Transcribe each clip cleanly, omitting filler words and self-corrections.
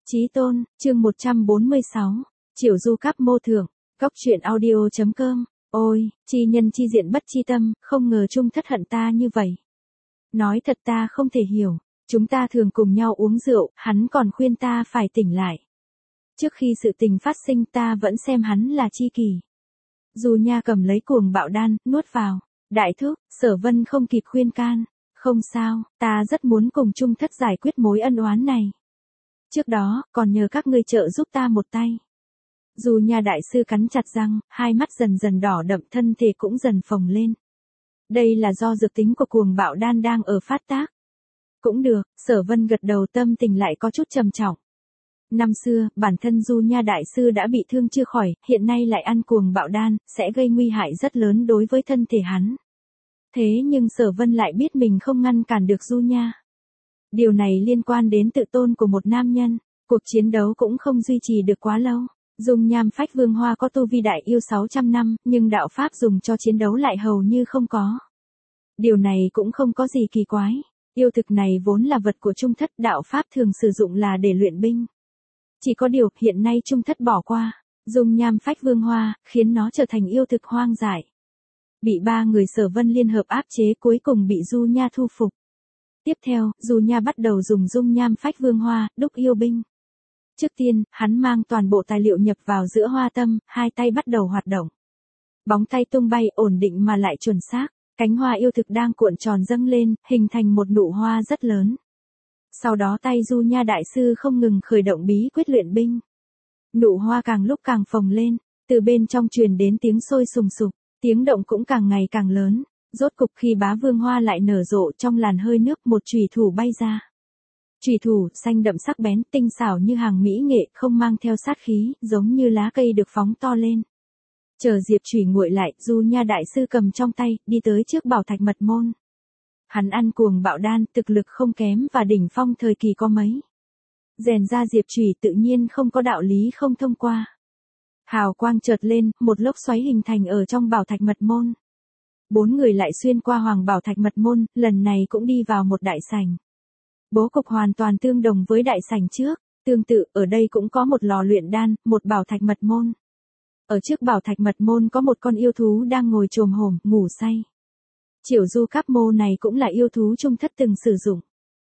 Chí tôn, chương 146, Chiểu du cáp mô thượng, góc truyện audio.com, ôi, chi nhân chi diện bất chi tâm, không ngờ chung thất hận ta như vậy. Nói thật ta không thể hiểu, chúng ta thường cùng nhau uống rượu, hắn còn khuyên ta phải tỉnh lại. Trước khi sự tình phát sinh ta vẫn xem hắn là chi kỷ. Du Nha cầm lấy cuồng bạo đan, nuốt vào, đại thúc, Sở Vân không kịp khuyên can, không sao, ta rất muốn cùng chung thất giải quyết mối ân oán này. Trước đó, còn nhờ các ngươi trợ giúp ta một tay. Du Nha đại sư cắn chặt răng, hai mắt dần dần đỏ đậm, thân thể cũng dần phồng lên. Đây là do dược tính của cuồng bạo đan đang ở phát tác. Cũng được, Sở Vân gật đầu, tâm tình lại có chút trầm trọng. Năm xưa, bản thân Du Nha đại sư đã bị thương chưa khỏi, hiện nay lại ăn cuồng bạo đan, sẽ gây nguy hại rất lớn đối với thân thể hắn. Thế nhưng Sở Vân lại biết mình không ngăn cản được Du Nha. Điều này liên quan đến tự tôn của một nam nhân, cuộc chiến đấu cũng không duy trì được quá lâu. Dung Nham Phách Vương Hoa có tu vi đại yêu 600 năm, nhưng đạo pháp dùng cho chiến đấu lại hầu như không có. Điều này cũng không có gì kỳ quái, yêu thực này vốn là vật của Trung Thất, đạo pháp thường sử dụng là để luyện binh. Chỉ có điều, hiện nay Trung Thất bỏ qua, Dung Nham Phách Vương Hoa, khiến nó trở thành yêu thực hoang dại. Bị ba người Sở Vân liên hợp áp chế, cuối cùng bị Du Nha thu phục. Tiếp theo, Du Nha bắt đầu dùng Dung Nham Phách Vương Hoa, đúc yêu binh. Trước tiên, hắn mang toàn bộ tài liệu nhập vào giữa hoa tâm, hai tay bắt đầu hoạt động. Bóng tay tung bay ổn định mà lại chuẩn xác, cánh hoa yêu thực đang cuộn tròn dâng lên, hình thành một nụ hoa rất lớn. Sau đó tay Du Nha đại sư không ngừng khởi động bí quyết luyện binh. Nụ hoa càng lúc càng phồng lên, từ bên trong truyền đến tiếng sôi sùng sục, tiếng động cũng càng ngày càng lớn. Rốt cục khi bá vương hoa lại nở rộ, trong làn hơi nước một chùy thủ bay ra. Chùy thủ xanh đậm sắc bén, tinh xảo như hàng mỹ nghệ, không mang theo sát khí, giống như lá cây được phóng to lên. Chờ diệp chùy nguội lại, Du Nha đại sư cầm trong tay, đi tới trước bảo thạch mật môn. Hắn ăn cuồng bạo đan, thực lực không kém và đỉnh phong thời kỳ có mấy. Rèn ra diệp chùy tự nhiên không có đạo lý không thông qua. Hào quang chợt lên, một lốc xoáy hình thành ở trong bảo thạch mật môn. Bốn người lại xuyên qua hoàng bảo thạch mật môn, lần này cũng đi vào một đại sảnh. Bố cục hoàn toàn tương đồng với đại sảnh trước, tương tự, ở đây cũng có một lò luyện đan, một bảo thạch mật môn. Ở trước bảo thạch mật môn có một con yêu thú đang ngồi chồm hổm, ngủ say. Chiểu du cáp mô này cũng là yêu thú Trung Thất từng sử dụng.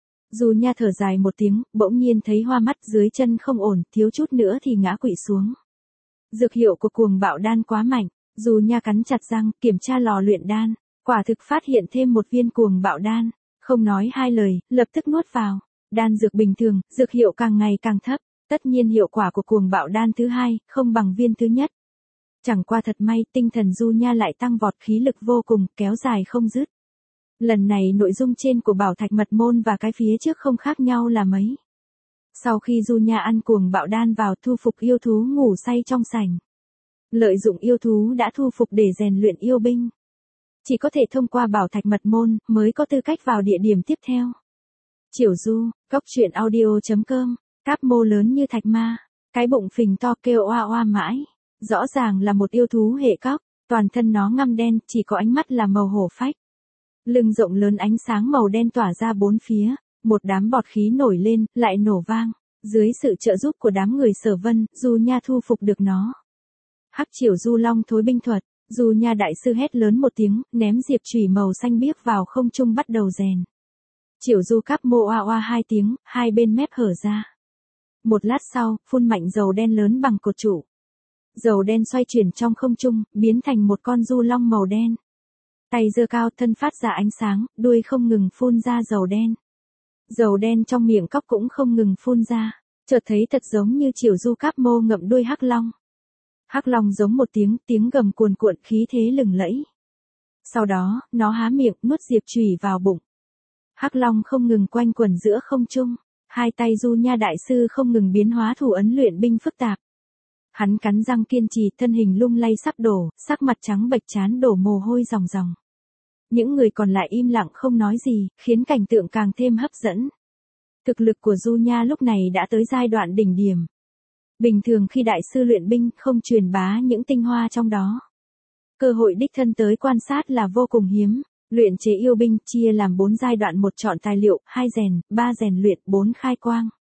Du Nha thở dài một tiếng, bỗng nhiên thấy hoa mắt dưới chân không ổn, thiếu chút nữa thì ngã quỵ xuống. Dược hiệu của cuồng bạo đan quá mạnh. Du Nha cắn chặt răng, kiểm tra lò luyện đan, quả thực phát hiện thêm một viên cuồng bạo đan, không nói hai lời, lập tức nuốt vào. Đan dược bình thường, dược hiệu càng ngày càng thấp, tất nhiên hiệu quả của cuồng bạo đan thứ hai, không bằng viên thứ nhất. Chẳng qua thật may, tinh thần Du Nha lại tăng vọt, khí lực vô cùng, kéo dài không dứt. Lần này nội dung trên của bảo thạch mật môn và cái phía trước không khác nhau là mấy. Sau khi Du Nha ăn cuồng bạo đan vào, thu phục yêu thú ngủ say trong sảnh. Lợi dụng yêu thú đã thu phục để rèn luyện yêu binh. Chỉ có thể thông qua bảo thạch mật môn, mới có tư cách vào địa điểm tiếp theo. Chiểu du, góc truyện audio.com, cáp mô lớn như thạch ma, cái bụng phình to kêu oa oa mãi. Rõ ràng là một yêu thú hệ cóc, toàn thân nó ngăm đen, chỉ có ánh mắt là màu hổ phách. Lưng rộng lớn, ánh sáng màu đen tỏa ra bốn phía, một đám bọt khí nổi lên, lại nổ vang. Dưới sự trợ giúp của đám người Sở Vân, Du Nha thu phục được nó. Hắc Chiểu du long thối binh thuật, Du Nha đại sư hét lớn một tiếng, ném diệp chùy màu xanh biếc vào không trung bắt đầu rèn. Chiểu du cáp mô oa oa hai tiếng, hai bên mép hở ra. Một lát sau, phun mạnh dầu đen lớn bằng cột trụ. Dầu đen xoay chuyển trong không trung, biến thành một con du long màu đen. Tay giơ cao, thân phát ra ánh sáng, đuôi không ngừng phun ra dầu đen. Dầu đen trong miệng cóc cũng không ngừng phun ra, chợt thấy thật giống như chiểu du cáp mô ngậm đuôi hắc long. Hắc long giống một tiếng gầm cuồn cuộn, khí thế lừng lẫy. Sau đó, nó há miệng, nuốt diệp chùy vào bụng. Hắc long không ngừng quanh quẩn giữa không trung, hai tay Du Nha đại sư không ngừng biến hóa thủ ấn luyện binh phức tạp. Hắn cắn răng kiên trì, thân hình lung lay sắp đổ, sắc mặt trắng bệch, trán đổ mồ hôi ròng ròng. Những người còn lại im lặng không nói gì, khiến cảnh tượng càng thêm hấp dẫn. Thực lực của Du Nha lúc này đã tới giai đoạn đỉnh điểm. Bình thường khi đại sư luyện binh, không truyền bá những tinh hoa trong đó. Cơ hội đích thân tới quan sát là vô cùng hiếm. Luyện chế yêu binh chia làm 4 giai đoạn: 1 chọn tài liệu, 2 rèn, 3 rèn luyện, 4 khai quang.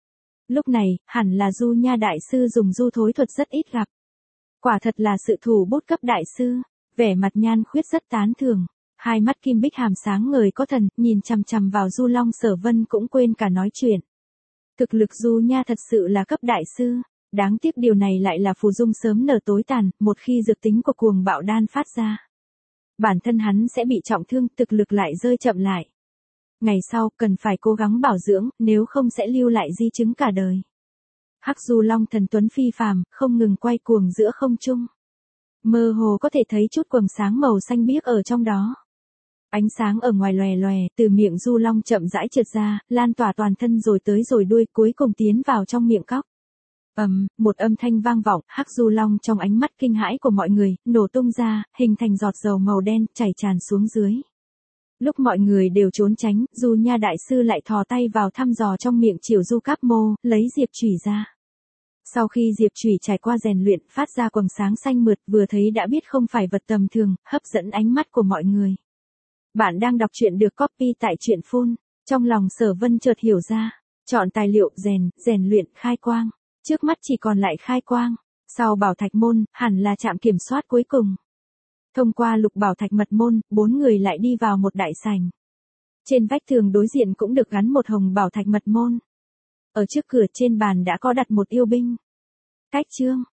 Lúc này, hẳn là Du Nha đại sư dùng du thối thuật rất ít gặp. Quả thật là sự thủ bút cấp đại sư, vẻ mặt Nhan Khuyết rất tán thưởng. Hai mắt kim bích hàm sáng ngời có thần, nhìn chằm chằm vào Du Long Sở Vân cũng quên cả nói chuyện. Thực lực Du Nha thật sự là cấp đại sư, đáng tiếc điều này lại là phù dung sớm nở tối tàn, một khi dược tính của cuồng bạo đan phát ra. Bản thân hắn sẽ bị trọng thương, thực lực lại rơi chậm lại. Ngày sau, cần phải cố gắng bảo dưỡng, nếu không sẽ lưu lại di chứng cả đời. Hắc Du Long thần tuấn phi phàm, không ngừng quay cuồng giữa không trung. Mơ hồ có thể thấy chút quầng sáng màu xanh biếc ở trong đó. Ánh sáng ở ngoài lòe lòe, từ miệng Du Long chậm rãi trượt ra, lan tỏa toàn thân rồi tới rồi đuôi, cuối cùng tiến vào trong miệng cóc. Một âm thanh vang vọng, Hắc Du Long trong ánh mắt kinh hãi của mọi người, nổ tung ra, hình thành giọt dầu màu đen, chảy tràn xuống dưới. Lúc mọi người đều trốn tránh, Du Nha đại sư lại thò tay vào thăm dò trong miệng Triệu Du Cáp Mô, lấy diệp chủy ra. Sau khi diệp chủy trải qua rèn luyện, phát ra quầng sáng xanh mượt, vừa thấy đã biết không phải vật tầm thường, hấp dẫn ánh mắt của mọi người. Bạn đang đọc truyện được copy tại truyện phun. Trong lòng Sở Vân chợt hiểu ra, chọn tài liệu rèn luyện khai quang. Trước mắt chỉ còn lại khai quang, sau bảo thạch môn, hẳn là trạm kiểm soát cuối cùng. Thông qua lục bảo thạch mật môn, 4 người lại đi vào một đại sảnh. Trên vách tường đối diện cũng được gắn một hồng bảo thạch mật môn. Ở trước cửa trên bàn đã có đặt một yêu binh. Cách chương,